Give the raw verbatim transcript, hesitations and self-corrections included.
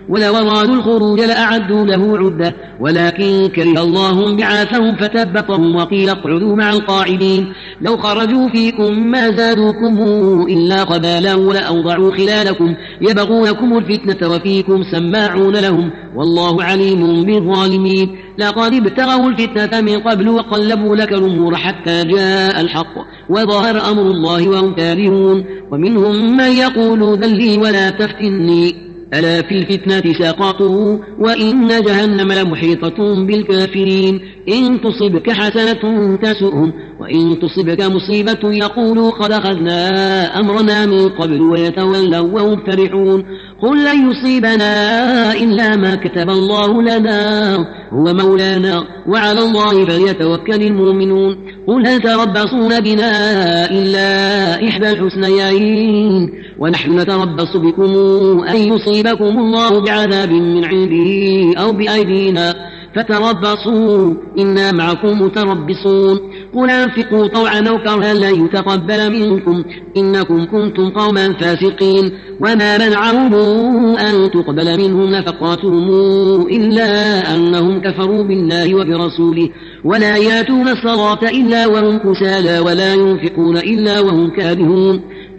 ولو أرادوا الخروج لأعدوا له عدة ولكن كره الله بعاثهم فثبطهم وقيل اقعدوا مع القاعدين لو خرجوا فيكم ما زادوكم إلا قبالا ولأوضعوا خلالكم يبغونكم الفتنة وفيكم سماعون لهم والله عليم بالظالمين لقد ابتغوا الفتنة من قبل وقلبوا لك الأمور حتى جاء الحق وظهر أمر الله وهم كارهون ومنهم من يقول ذلي ولا تفتني ألا في الفتنة سقطوا وإن جهنم لمحيطة بالكافرين إن تصبك حسنة تسؤهم وإن تصبك مصيبة يقولوا قد أخذنا أمرنا من قبل ويتولوا وهم فرحون قل لن يصيبنا إلا ما كتب الله لنا هو مولانا وعلى الله فليتوكل المؤمنون قل هل تربصون بنا إلا إحدى الحسنيين ونحن نتربص بكم أن يصيبكم الله بعذاب من عنده أو بأيدينا فتربصوا إنا معكم متربصون قل أنفقوا طوعا أو كرها لن يتقبل منكم إنكم كنتم قوما فاسقين وما منعهم أن تقبل منهم نفقاتهم إلا أنهم كفروا بالله وبرسوله ولا يأتون الصلاة إلا وهم كسالى ولا ينفقون إلا وهم كارهون